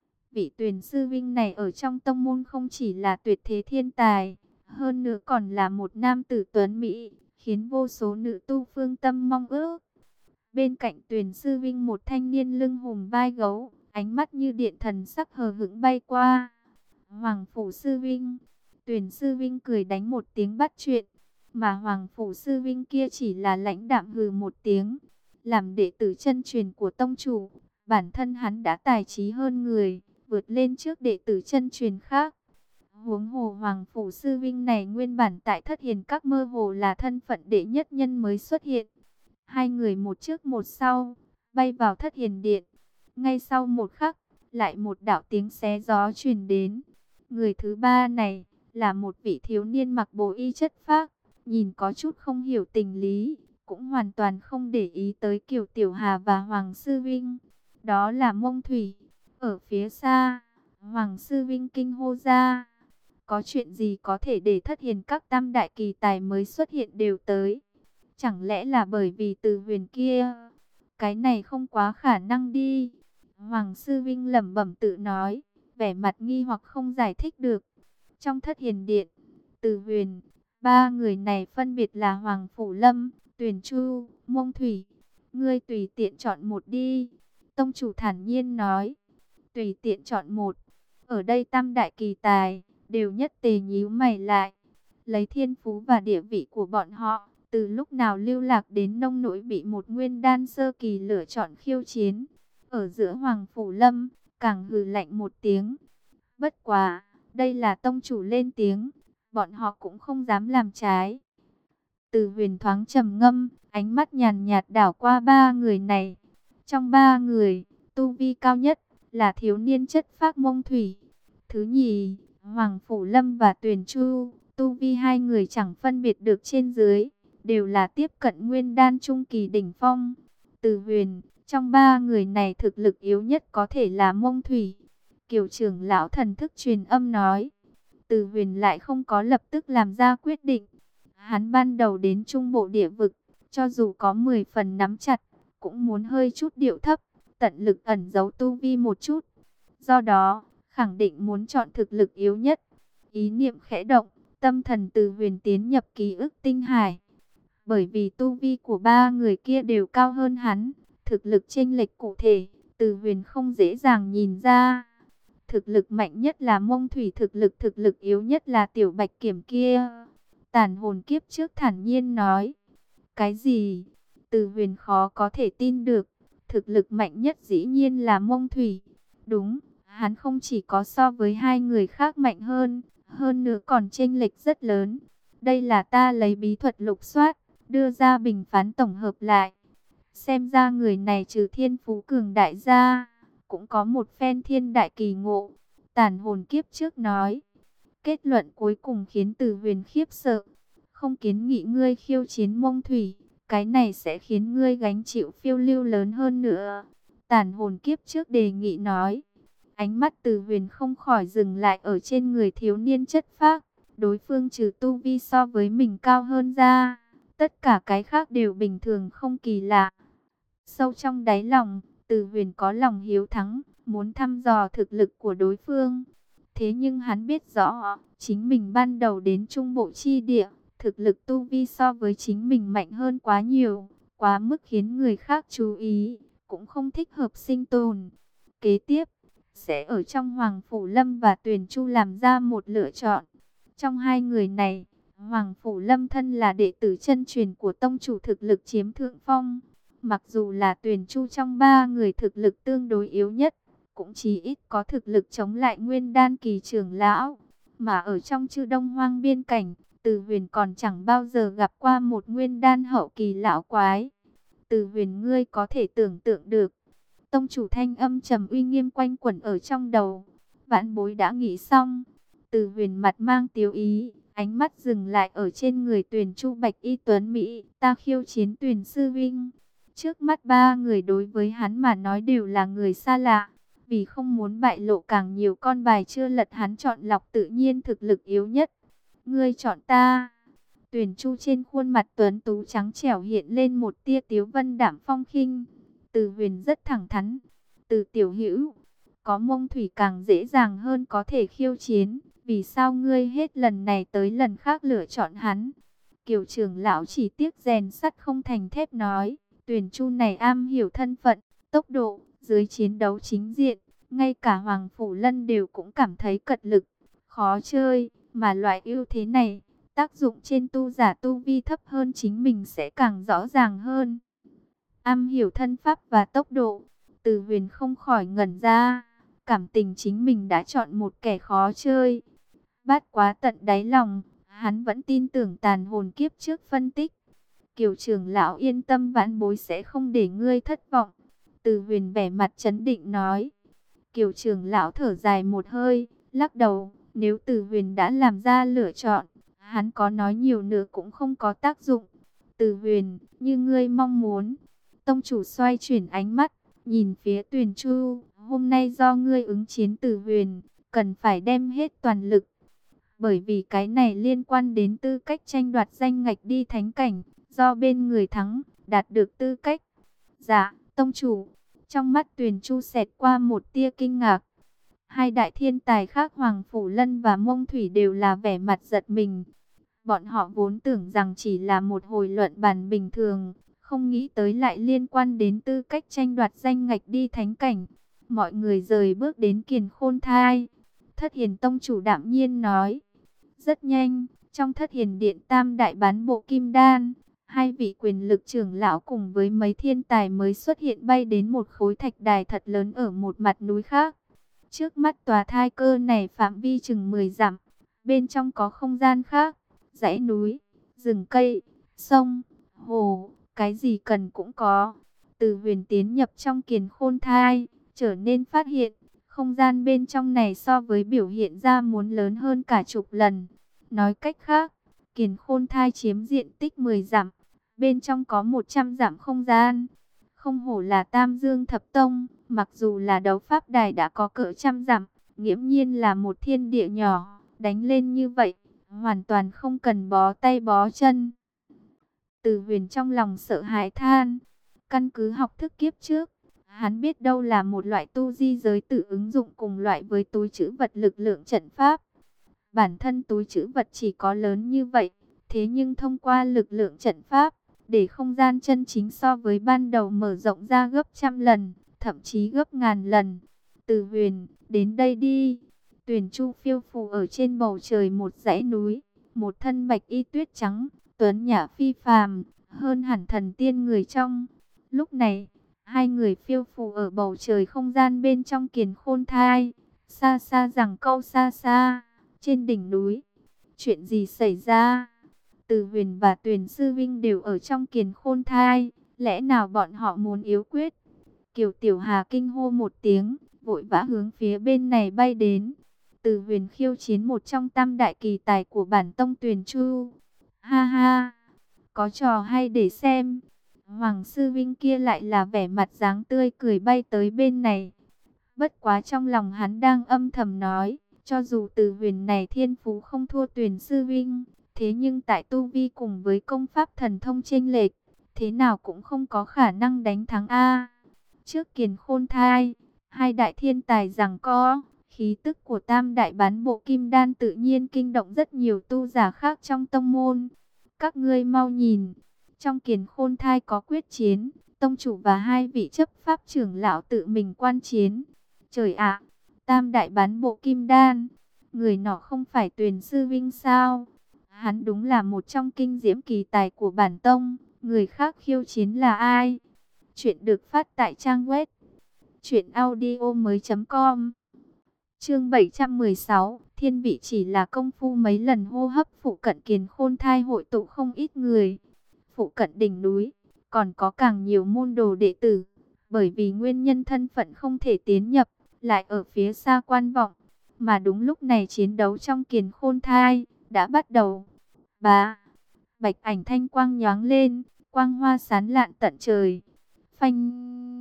Vị Tuyền sư vinh này ở trong tông môn không chỉ là tuyệt thế thiên tài, hơn nữa còn là một nam tử tuấn mỹ, khiến vô số nữ tu phương tâm mong ước. Bên cạnh Tuyền sư vinh một thanh niên lưng hùm vai gấu, ánh mắt như điện thần sắc hờ hững bay qua. Hoàng phủ sư vinh, Tuyền sư vinh cười đánh một tiếng bắt chuyện, mà Hoàng phủ sư vinh kia chỉ là lãnh đạm hừ một tiếng. Làm đệ tử chân truyền của tông chủ, bản thân hắn đã tài trí hơn người, vượt lên trước đệ tử chân truyền khác. Huống hồ Hoàng phủ sư vinh này nguyên bản tại Thất Hiền Các mơ hồ là thân phận đệ nhất nhân mới xuất hiện. Hai người một trước một sau, bay vào Thất Hiền Điện. Ngay sau một khắc, lại một đạo tiếng xé gió truyền đến. Người thứ ba này là một vị thiếu niên mặc bồ y chất phác, nhìn có chút không hiểu tình lý, cũng hoàn toàn không để ý tới Kiều Tiểu Hà và Hoàng sư vinh. Đó là Mông Thủy. Ở phía xa, Hoàng sư vinh kinh hô ra. Có chuyện gì có thể để Thất Hiền Các tam đại kỳ tài mới xuất hiện đều tới? Chẳng lẽ là bởi vì Từ Huyền kia? Cái này không quá khả năng đi. Hoàng sư vinh lẩm bẩm tự nói, vẻ mặt nghi hoặc không giải thích được. Trong Thất Hiền Điện, Từ Huyền, ba người này phân biệt là Hoàng Phủ Lâm, Tuyền Chu, Mông Thủy. Ngươi tùy tiện chọn một đi. Tông chủ thản nhiên nói. Tùy tiện chọn một. Ở đây tam đại kỳ tài đều nhất tề nhíu mày lại. Lấy thiên phú và địa vị của bọn họ, từ lúc nào lưu lạc đến nông nỗi bị một nguyên đan sơ kỳ lựa chọn khiêu chiến. Ở giữa Hoàng Phủ Lâm, càng hừ lạnh một tiếng. Bất quá, đây là tông chủ lên tiếng, bọn họ cũng không dám làm trái. Từ Huyền thoáng trầm ngâm, ánh mắt nhàn nhạt đảo qua ba người này. Trong ba người, tu vi cao nhất là thiếu niên chất phác Mông Thủy. Thứ nhì, Hoàng Phủ Lâm và Tuyền Chu, tu vi hai người chẳng phân biệt được trên dưới, đều là tiếp cận nguyên đan trung kỳ đỉnh phong. Từ Huyền, trong ba người này thực lực yếu nhất có thể là Mông Thủy. Kiều trưởng lão thần thức truyền âm nói. Từ Huyền lại không có lập tức làm ra quyết định. Hắn ban đầu đến trung bộ địa vực, cho dù có mười phần nắm chặt, cũng muốn hơi chút điệu thấp, tận lực ẩn giấu tu vi một chút. Do đó, khẳng định muốn chọn thực lực yếu nhất. Ý niệm khẽ động, tâm thần Từ Huyền tiến nhập ký ức tinh hải. Bởi vì tu vi của ba người kia đều cao hơn hắn, thực lực chênh lệch cụ thể, Từ Huyền không dễ dàng nhìn ra. Thực lực mạnh nhất là Mông Thủy, thực lực thực lực yếu nhất là Tiểu Bạch Kiểm kia. Tàn hồn kiếp trước thản nhiên nói. Cái gì? Từ Huyền khó có thể tin được. Thực lực mạnh nhất dĩ nhiên là Mông Thủy. Đúng, hắn không chỉ có so với hai người khác mạnh hơn, hơn nữa còn chênh lệch rất lớn. Đây là ta lấy bí thuật lục soát, đưa ra bình phán tổng hợp lại. Xem ra người này trừ thiên phú cường đại gia, cũng có một phen thiên đại kỳ ngộ. Tàn hồn kiếp trước nói. Kết luận cuối cùng khiến Từ Huyền khiếp sợ. Không kiến nghị ngươi khiêu chiến Mông Thủy, cái này sẽ khiến ngươi gánh chịu phiêu lưu lớn hơn nữa. Tàn hồn kiếp trước đề nghị nói. Ánh mắt Từ Huyền không khỏi dừng lại ở trên người thiếu niên chất phác. Đối phương trừ tu vi so với mình cao hơn ra, tất cả cái khác đều bình thường không kỳ lạ. Sâu trong đáy lòng, Từ Huyền có lòng hiếu thắng, muốn thăm dò thực lực của đối phương. Thế nhưng hắn biết rõ, chính mình ban đầu đến trung bộ chi địa, thực lực tu vi so với chính mình mạnh hơn quá nhiều, quá mức khiến người khác chú ý, cũng không thích hợp sinh tồn. Kế tiếp, sẽ ở trong Hoàng Phủ Lâm và Tuyền Chu làm ra một lựa chọn. Trong hai người này, Hoàng Phủ Lâm thân là đệ tử chân truyền của tông chủ, thực lực chiếm thượng phong. Mặc dù là Tuyền Chu trong ba người thực lực tương đối yếu nhất, cũng chỉ ít có thực lực chống lại nguyên đan kỳ trưởng lão. Mà ở trong Chư Đông Hoang biên cảnh, Từ Huyền còn chẳng bao giờ gặp qua một nguyên đan hậu kỳ lão quái. Từ Huyền, ngươi có thể tưởng tượng được. Tông chủ thanh âm trầm uy nghiêm quanh quẩn ở trong đầu. Vãn bối đã nghĩ xong. Từ Huyền mặt mang tiếu ý, ánh mắt dừng lại ở trên người Tuyền Chu Bạch Y Tuấn Mỹ. Ta khiêu chiến Tuyền sư vinh. Trước mắt ba người đối với hắn mà nói đều là người xa lạ. Vì không muốn bại lộ càng nhiều con bài chưa lật, hắn chọn lọc tự nhiên thực lực yếu nhất. Ngươi chọn ta. Tuyền Chu trên khuôn mặt tuấn tú trắng trẻo hiện lên một tia tiếu vân đạm phong khinh. Từ Huyền rất thẳng thắn. Từ tiểu hữu, có Mông Thủy càng dễ dàng hơn có thể khiêu chiến. Vì sao ngươi hết lần này tới lần khác lựa chọn hắn? Kiều trưởng lão chỉ tiếc rèn sắt không thành thép nói. Tuyền Chu này am hiểu thân phận, tốc độ, dưới chiến đấu chính diện. Ngay cả Hoàng Phủ Lân đều cũng cảm thấy cật lực, khó chơi. Mà loại ưu thế này, tác dụng trên tu giả tu vi thấp hơn chính mình sẽ càng rõ ràng hơn. Am hiểu thân pháp và tốc độ, Từ Huyền không khỏi ngẩn ra. Cảm tình chính mình đã chọn một kẻ khó chơi. Bát quá tận đáy lòng, hắn vẫn tin tưởng tàn hồn kiếp trước phân tích. Kiều trưởng lão yên tâm, vãn bối sẽ không để ngươi thất vọng. Từ Huyền vẻ mặt trấn định nói. Kiều trưởng lão thở dài một hơi, lắc đầu. Nếu Từ Huyền đã làm ra lựa chọn, hắn có nói nhiều nữa cũng không có tác dụng. Từ Huyền, như ngươi mong muốn. Tông chủ xoay chuyển ánh mắt, nhìn phía Tuyền Chu. Hôm nay do ngươi ứng chiến Từ Huyền, cần phải đem hết toàn lực. Bởi vì cái này liên quan đến tư cách tranh đoạt danh ngạch đi thánh cảnh, do bên người thắng, đạt được tư cách. Dạ, tông chủ. Trong mắt Tuyền Chu xẹt qua một tia kinh ngạc. Hai đại thiên tài khác Hoàng Phủ Lân và Mông Thủy đều là vẻ mặt giật mình. Bọn họ vốn tưởng rằng chỉ là một hồi luận bàn bình thường, không nghĩ tới lại liên quan đến tư cách tranh đoạt danh ngạch đi thánh cảnh. Mọi người rời bước đến Kiền Khôn Thai. Thất Hiền tông chủ đạm nhiên nói. Rất nhanh, trong Thất Hiền điện tam đại bán bộ kim đan, hai vị quyền lực trưởng lão cùng với mấy thiên tài mới xuất hiện bay đến một khối thạch đài thật lớn ở một mặt núi khác. Trước mắt tòa thai cơ này phạm vi chừng mười dặm, bên trong có không gian khác, dãy núi, rừng cây, sông, hồ, cái gì cần cũng có. Từ Huyền tiến nhập trong Kiền Khôn Thai, trở nên phát hiện, không gian bên trong này so với biểu hiện ra muốn lớn hơn cả chục lần. Nói cách khác, Kiền Khôn Thai chiếm diện tích mười dặm, bên trong có một trăm dặm không gian. Không hổ là Tam Dương Thập Tông, mặc dù là đấu pháp đài đã có cỡ trăm dặm, nghiễm nhiên là một thiên địa nhỏ, đánh lên như vậy, hoàn toàn không cần bó tay bó chân. Từ Huyền trong lòng sợ hãi than, căn cứ học thức kiếp trước, hắn biết đâu là một loại tu di giới tự ứng dụng cùng loại với túi trữ vật lực lượng trận pháp. Bản thân túi trữ vật chỉ có lớn như vậy, thế nhưng thông qua lực lượng trận pháp, để không gian chân chính so với ban đầu mở rộng ra gấp trăm lần, thậm chí gấp ngàn lần. Từ Huyền, đến đây đi. Tuyền Chu phiêu phù ở trên bầu trời một dãy núi, một thân bạch y tuyết trắng, tuấn nhã phi phàm, hơn hẳn thần tiên người trong. Lúc này, hai người phiêu phù ở bầu trời không gian bên trong Kiền Khôn Thai, xa xa rằng câu xa xa, trên đỉnh núi. Chuyện gì xảy ra? Từ Huyền và Tuyền Sư Vinh đều ở trong Kiền Khôn Thai, lẽ nào bọn họ muốn yếu quyết? Kiều Tiểu Hà kinh hô một tiếng, vội vã hướng phía bên này bay đến. Từ Huyền khiêu chiến một trong tam đại kỳ tài của bản tông Tuyền Chu. Ha ha, có trò hay để xem. Hoàng Sư Vinh kia lại là vẻ mặt dáng tươi cười bay tới bên này. Bất quá trong lòng hắn đang âm thầm nói, cho dù Từ Huyền này thiên phú không thua Tuyền Sư Vinh, thế nhưng tại tu vi cùng với công pháp thần thông chênh lệch, thế nào cũng không có khả năng đánh thắng a. Trước Kiền Khôn Thai, hai đại thiên tài giằng co, khí tức của tam đại bán bộ kim đan tự nhiên kinh động rất nhiều tu giả khác trong tông môn. Các ngươi mau nhìn, trong Kiền Khôn Thai có quyết chiến, tông chủ và hai vị chấp pháp trưởng lão tự mình quan chiến. Trời ạ, tam đại bán bộ kim đan, người nọ không phải Tuyền Sư Vinh sao? Hắn đúng là một trong kinh diễm kỳ tài của bản tông, người khác khiêu chiến là ai? Chuyện được phát tại trang web truyện audio mới chấm com. Chương bảy trăm mười sáu, thiên vị chỉ là công phu mấy lần hô hấp, phụ cận Kiền Khôn Thai hội tụ không ít người. Phụ cận đỉnh núi, còn có càng nhiều môn đồ đệ tử, bởi vì nguyên nhân thân phận không thể tiến nhập, lại ở phía xa quan vọng. Mà đúng lúc này chiến đấu trong Kiền Khôn Thai, đã bắt đầu. Bá, bạch ảnh thanh quang nhoáng lên, quang hoa sán lạn tận trời. Phanh,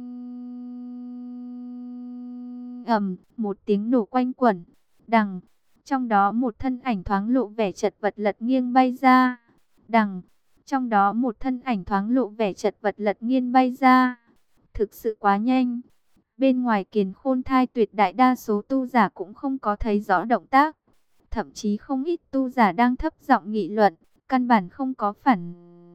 ầm, một tiếng nổ quanh quẩn. Đằng, trong đó một thân ảnh thoáng lộ vẻ chật vật lật nghiêng bay ra. Đằng, trong đó một thân ảnh thoáng lộ vẻ chật vật lật nghiêng bay ra. Thực sự quá nhanh. Bên ngoài Kiền Khôn Thai tuyệt đại đa số tu giả cũng không có thấy rõ động tác. Thậm chí không ít tu giả đang thấp giọng nghị luận, căn bản không có phản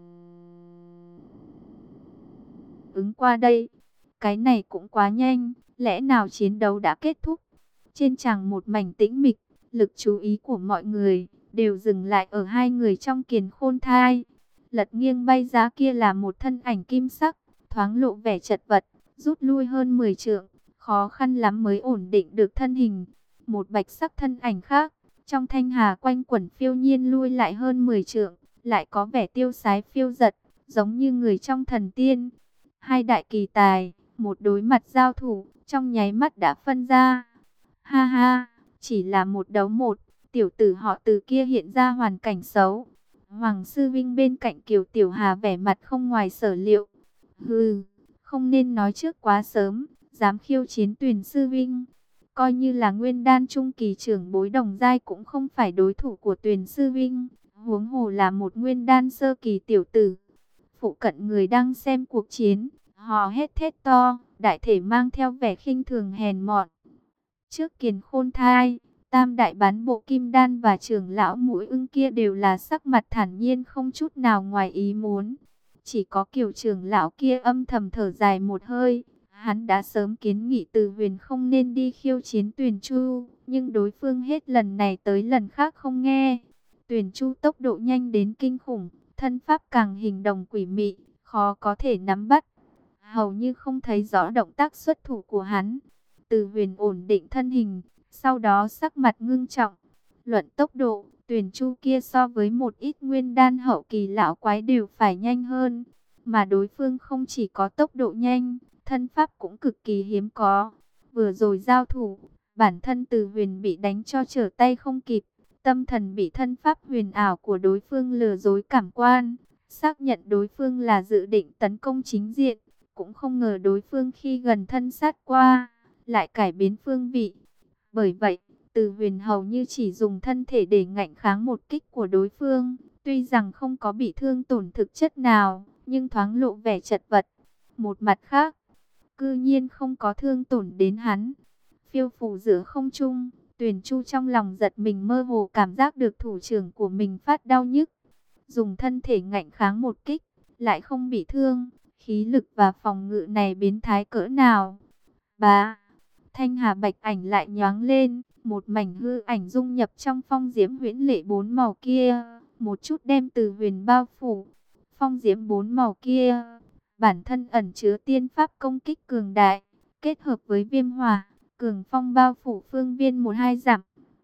ứng qua đây. Cái này cũng quá nhanh, lẽ nào chiến đấu đã kết thúc? Trên tràng một mảnh tĩnh mịch, lực chú ý của mọi người đều dừng lại ở hai người trong Kiền Khôn Thai. Lật nghiêng bay giá kia là một thân ảnh kim sắc, thoáng lộ vẻ chật vật, rút lui hơn mười trượng, khó khăn lắm mới ổn định được thân hình. Một bạch sắc thân ảnh khác, trong thanh hà quanh quẩn phiêu nhiên lui lại hơn mười trượng, lại có vẻ tiêu sái phiêu giật, giống như người trong thần tiên. Hai đại kỳ tài, một đối mặt giao thủ, trong nháy mắt đã phân ra. Ha ha, chỉ là một đấu một, tiểu tử họ Từ kia hiện ra hoàn cảnh xấu. Hoàng sư vinh bên cạnh Kiều Tiểu Hà vẻ mặt không ngoài sở liệu. Hừ, không nên nói trước quá sớm, dám khiêu chiến Tuyền sư vinh. Coi như là nguyên đan trung kỳ trưởng bối đồng giai cũng không phải đối thủ của Tuyền sư vinh, huống hồ là một nguyên đan sơ kỳ tiểu tử. Phụ cận người đang xem cuộc chiến, họ hét thét to, đại thể mang theo vẻ khinh thường hèn mọn. Trước Kiền Khôn Thai, tam đại bán bộ kim đan và trưởng lão mũi ưng kia đều là sắc mặt thản nhiên không chút nào ngoài ý muốn. Chỉ có Kiều trưởng lão kia âm thầm thở dài một hơi. Hắn đã sớm kiến nghị Từ Huyền không nên đi khiêu chiến Tuyền Chu, nhưng đối phương hết lần này tới lần khác không nghe. Tuyền Chu tốc độ nhanh đến kinh khủng, thân pháp càng hình đồng quỷ mị, khó có thể nắm bắt. Hầu như không thấy rõ động tác xuất thủ của hắn. Từ Huyền ổn định thân hình, sau đó sắc mặt ngưng trọng. Luận tốc độ, Tuyền Chu kia so với một ít nguyên đan hậu kỳ lão quái đều phải nhanh hơn. Mà đối phương không chỉ có tốc độ nhanh, thân pháp cũng cực kỳ hiếm có. Vừa rồi giao thủ, bản thân Từ Huyền bị đánh cho trở tay không kịp. Tâm thần bị thân pháp huyền ảo của đối phương lừa dối cảm quan. Xác nhận đối phương là dự định tấn công chính diện. Cũng không ngờ đối phương khi gần thân sát qua, lại cải biến phương vị. Bởi vậy, Từ Huyền hầu như chỉ dùng thân thể để ngạnh kháng một kích của đối phương. Tuy rằng không có bị thương tổn thực chất nào, nhưng thoáng lộ vẻ chật vật. Một mặt khác, cư nhiên không có thương tổn đến hắn. Phiêu phù giữa không trung, Tuyền Chu trong lòng giật mình, mơ hồ cảm giác được thủ trưởng của mình phát đau nhức. Dùng thân thể ngạnh kháng một kích, lại không bị thương. Khí lực và phòng ngự này biến thái cỡ nào. Bá, thanh hà bạch ảnh lại nhoáng lên, một mảnh hư ảnh dung nhập trong phong diễm huyễn lệ bốn màu kia, một chút đem Từ Huyền bao phủ. Phong diễm bốn màu kia, bản thân ẩn chứa tiên pháp công kích cường đại, kết hợp với viêm hỏa, cường phong bao phủ phương viên một hai dặm.